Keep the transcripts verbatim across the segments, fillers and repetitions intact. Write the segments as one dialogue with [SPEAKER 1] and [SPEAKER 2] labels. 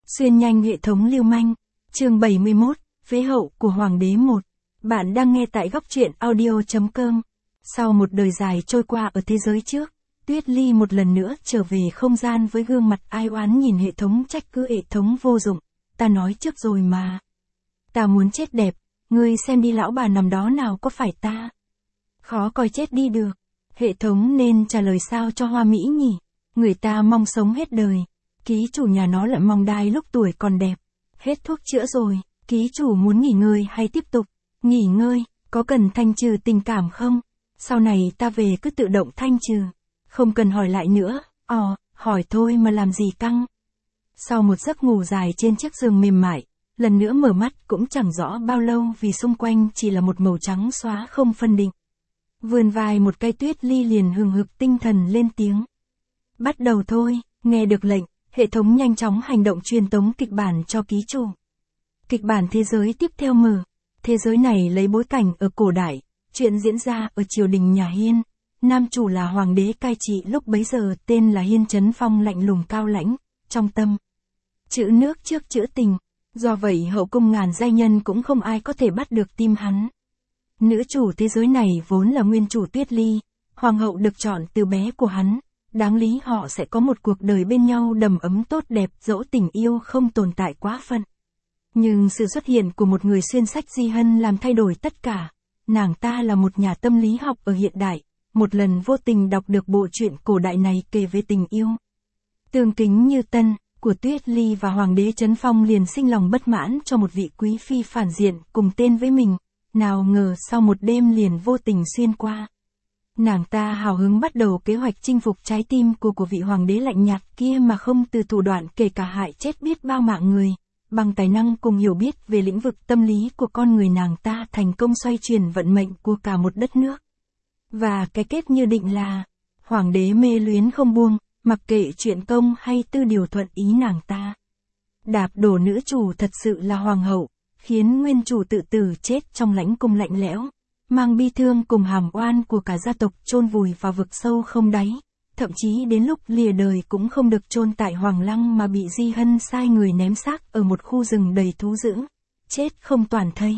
[SPEAKER 1] Xuyên nhanh hệ thống lưu manh. Chương bảy mươi mốt, Phế hậu của Hoàng đế một. Bạn đang nghe tại góc truyện audio chấm com. Sau một đời dài trôi qua ở thế giới trước, Tuyết Ly một lần nữa trở về không gian với gương mặt ai oán nhìn hệ thống trách cứ hệ thống vô dụng. Ta nói trước rồi mà. Ta muốn chết đẹp, ngươi xem đi lão bà nằm đó nào có phải ta. Khó coi chết đi được. Hệ thống nên trả lời sao cho hoa mỹ nhỉ? Người ta mong sống hết đời. Ký chủ nhà nó lại mong đai lúc tuổi còn đẹp. Hết thuốc chữa rồi, ký chủ muốn nghỉ ngơi hay tiếp tục? Nghỉ ngơi, có cần thanh trừ tình cảm không? Sau này ta về cứ tự động thanh trừ. Không cần hỏi lại nữa, ò, hỏi thôi mà làm gì căng. Sau một giấc ngủ dài trên chiếc giường mềm mại, lần nữa mở mắt cũng chẳng rõ bao lâu vì xung quanh chỉ là một màu trắng xóa không phân định. Vươn vai một cây Tuyết Ly liền hừng hực tinh thần lên tiếng. Bắt đầu thôi, nghe được lệnh, hệ thống nhanh chóng hành động truyền tống kịch bản cho ký chủ. Kịch bản thế giới tiếp theo mở. Thế giới này lấy bối cảnh ở cổ đại, chuyện diễn ra ở triều đình nhà Hiên. Nam chủ là hoàng đế cai trị lúc bấy giờ tên là Hiên Chấn Phong lạnh lùng cao lãnh, trong tâm. Chữ nước trước chữ tình, do vậy hậu cung ngàn giai nhân cũng không ai có thể bắt được tim hắn. Nữ chủ thế giới này vốn là nguyên chủ Tuyết Ly, hoàng hậu được chọn từ bé của hắn. Đáng lý họ sẽ có một cuộc đời bên nhau đầm ấm tốt đẹp dẫu tình yêu không tồn tại quá phận. Nhưng sự xuất hiện của một người xuyên sách Di Hân làm thay đổi tất cả. Nàng ta là một nhà tâm lý học ở hiện đại, một lần vô tình đọc được bộ truyện cổ đại này kể về tình yêu. Tương kính như tân, của Tuyết Ly và Hoàng đế Chấn Phong liền sinh lòng bất mãn cho một vị quý phi phản diện cùng tên với mình. Nào ngờ sau một đêm liền vô tình xuyên qua. Nàng ta hào hứng bắt đầu kế hoạch chinh phục trái tim của của vị hoàng đế lạnh nhạt kia mà không từ thủ đoạn kể cả hại chết biết bao mạng người. Bằng tài năng cùng hiểu biết về lĩnh vực tâm lý của con người nàng ta thành công xoay chuyển vận mệnh của cả một đất nước. Và cái kết như định là, hoàng đế mê luyến không buông, mặc kệ chuyện công hay tư điều thuận ý nàng ta. Đạp đổ nữ chủ thật sự là hoàng hậu, khiến nguyên chủ tự tử chết trong lãnh cung lạnh lẽo. Mang bi thương cùng hàm oan của cả gia tộc chôn vùi vào vực sâu không đáy, thậm chí đến lúc lìa đời cũng không được chôn tại Hoàng Lăng mà bị Di Hân sai người ném xác ở một khu rừng đầy thú dữ, chết không toàn thây.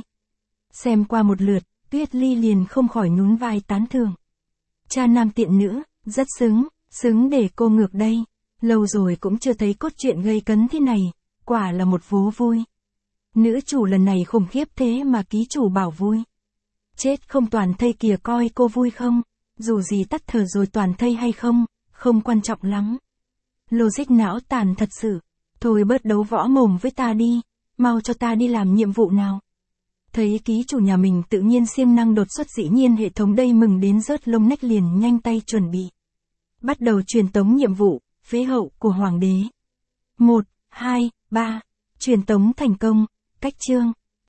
[SPEAKER 1] Xem qua một lượt, Tuyết Ly liền không khỏi nhún vai tán thưởng. Cha nam tiện nữ, rất xứng, xứng để cô ngược đây, lâu rồi cũng chưa thấy cốt truyện gây cấn thế này, quả là một vố vui. Nữ chủ lần này khủng khiếp thế mà ký chủ bảo vui. Chết không toàn thây kìa coi cô vui không, dù gì tắt thở rồi toàn thây hay không, không quan trọng lắm. Logic não tàn thật sự, thôi bớt đấu võ mồm với ta đi, mau cho ta đi làm nhiệm vụ nào. Thấy ký chủ nhà mình tự nhiên siêng năng đột xuất dĩ nhiên hệ thống đây mừng đến rớt lông nách liền nhanh tay chuẩn bị. Bắt đầu truyền tống nhiệm vụ, phế hậu của hoàng đế. một, hai, ba, truyền tống thành công, cách chương.